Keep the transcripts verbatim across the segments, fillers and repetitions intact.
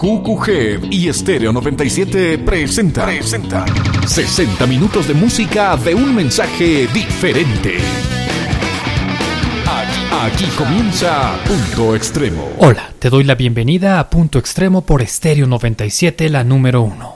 Q Q G y Estéreo noventa y siete presenta, presenta sesenta minutos de música de un mensaje diferente. Aquí, aquí comienza Punto Extremo. Hola, te doy la bienvenida a Punto Extremo por Estéreo noventa y siete, la número uno.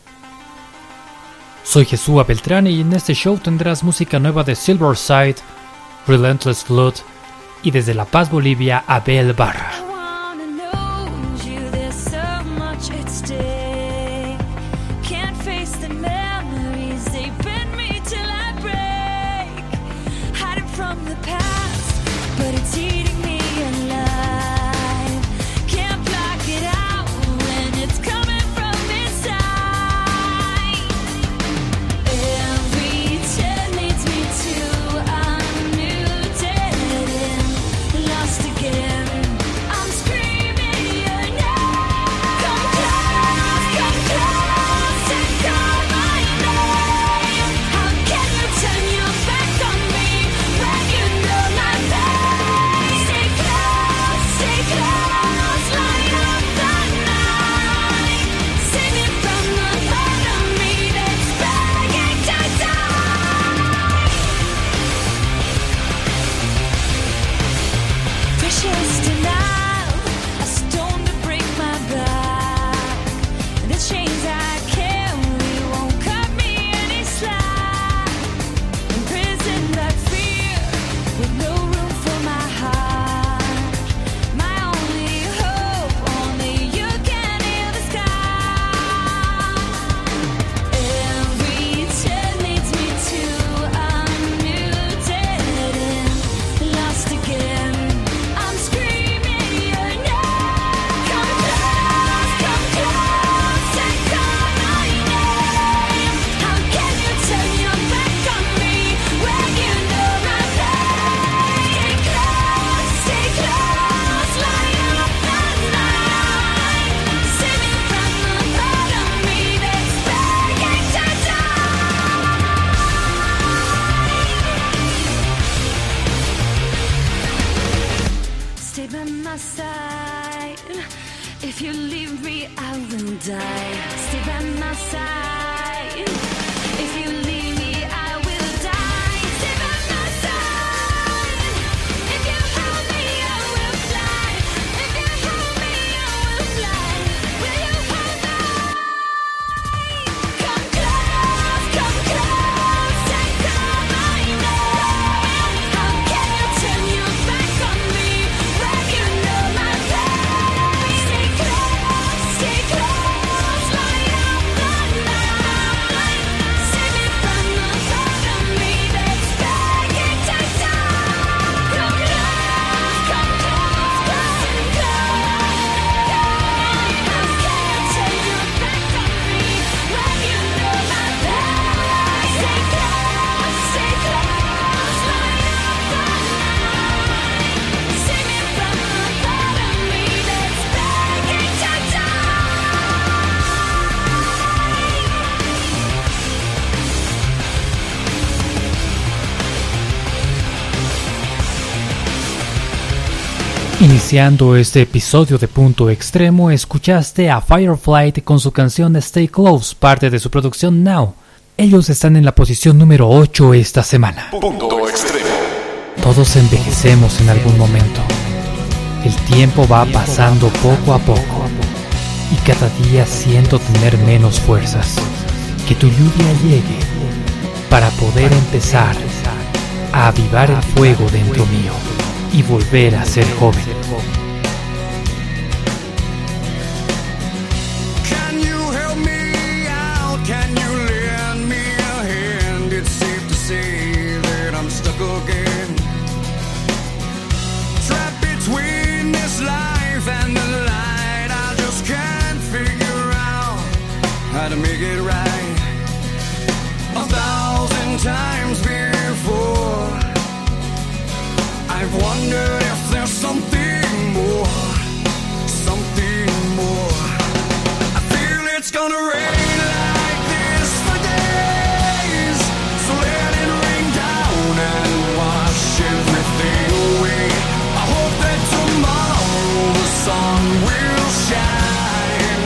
Soy Jesús Beltrán y en este show tendrás música nueva de Silverside, Relentless Flood y desde La Paz, Bolivia, Abel Barra. Iniciando este episodio de Punto Extremo, escuchaste a Fireflight con su canción Stay Close, parte de su producción Now. Ellos están en la posición número ocho esta semana. Punto Extremo. Todos envejecemos en algún momento. El tiempo va pasando poco a poco y cada día siento tener menos fuerzas. Que tu lluvia llegue para poder empezar a avivar el fuego dentro mío y volver a ser joven. Can you help me out? Can you lend me a hand? It's safe to say that I'm stuck again, trapped between this life and the light. I just can't figure out how to make it right. A thousand times before I've wondered if there's something more, something more. I feel it's gonna rain like this for days, so let it rain down and wash everything away. I hope that tomorrow the sun will shine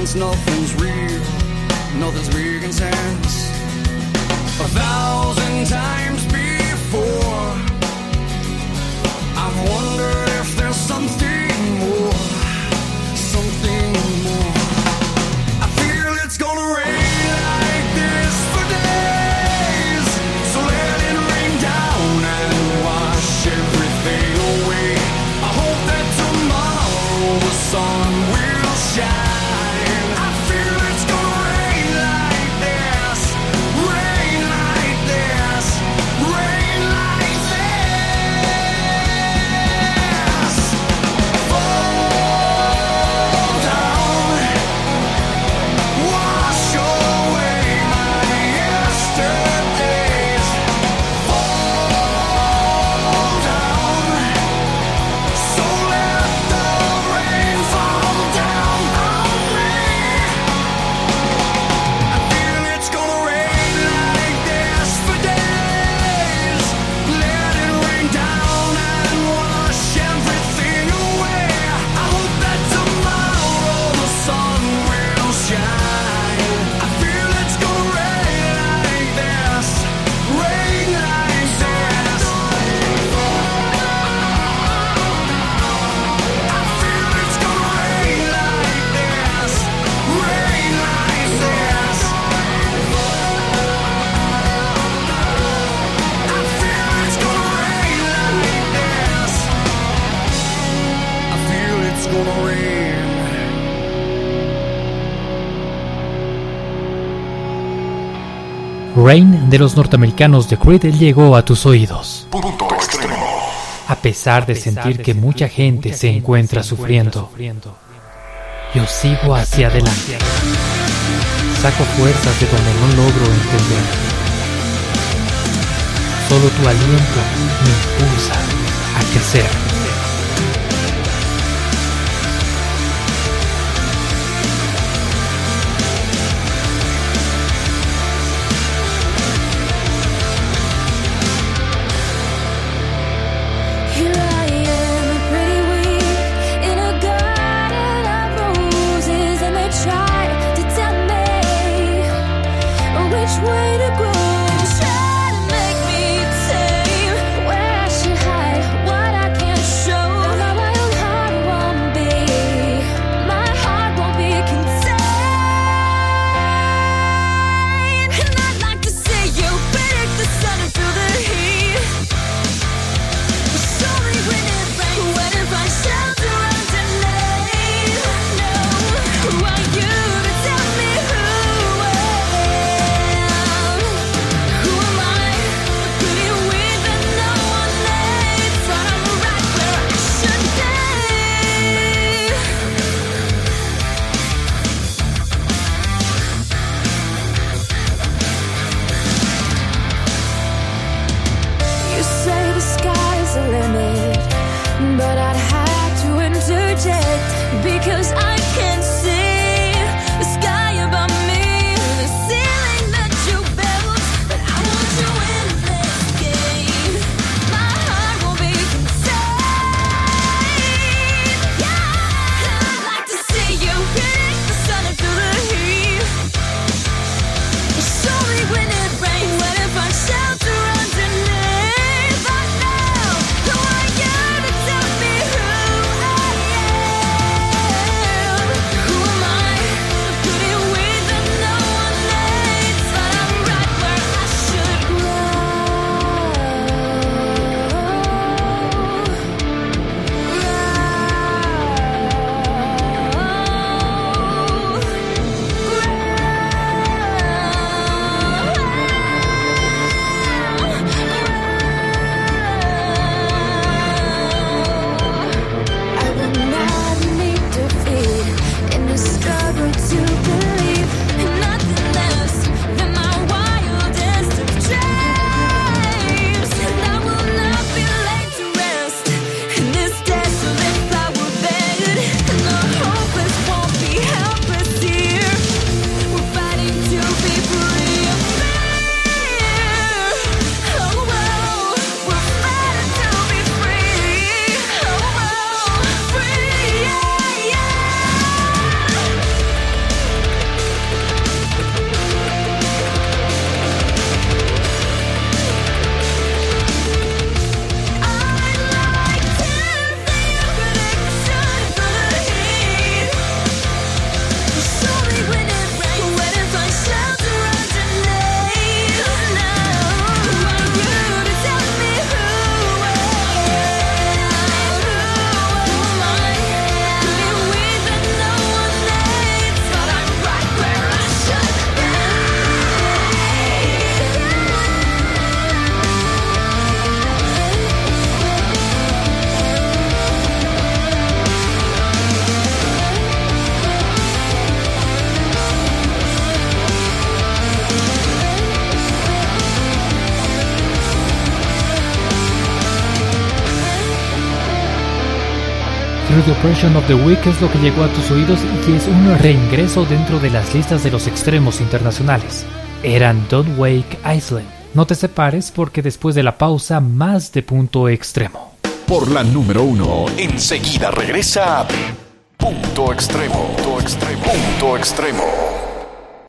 since nothing's real, nothing's making sense. A thousand times before, I've wondered if there's something more, something more. I feel it's gonna rain like this for days, so let it rain down and wash everything away. I hope that tomorrow the sun will shine. I feel it's gonna rain like this, rain like this, rain like this. Fall down, wash away my yesterdays. Fall down, so let the rain fall down on me. I feel it's gonna rain like this for days. Let it rain down and wash everything away. I hope that tomorrow the sun will shine. I feel it's gonna rain like this, rain like this. I feel it's gonna rain like this, rain like this. I feel it's gonna rain like this. I feel it's gonna rain. Rain de los norteamericanos The Creed llegó a tus oídos. Punto extremo. A pesar de sentir que mucha gente se encuentra sufriendo, yo sigo hacia adelante. Saco fuerzas de donde no logro entender. Solo tu aliento me impulsa a crecer. Here I am, pretty weak, in a garden of roses, and they try to tell me which way to go. Try to make me tame where I should hide what I can't Through the Oppression of the Weak es lo que llegó a tus oídos y que es un reingreso dentro de las listas de los extremos internacionales. Eran Don't Wake Island. No te separes porque después de la pausa, más de Punto Extremo. Por la número uno, enseguida regresa Punto Extremo. Punto Extremo. Punto Extremo.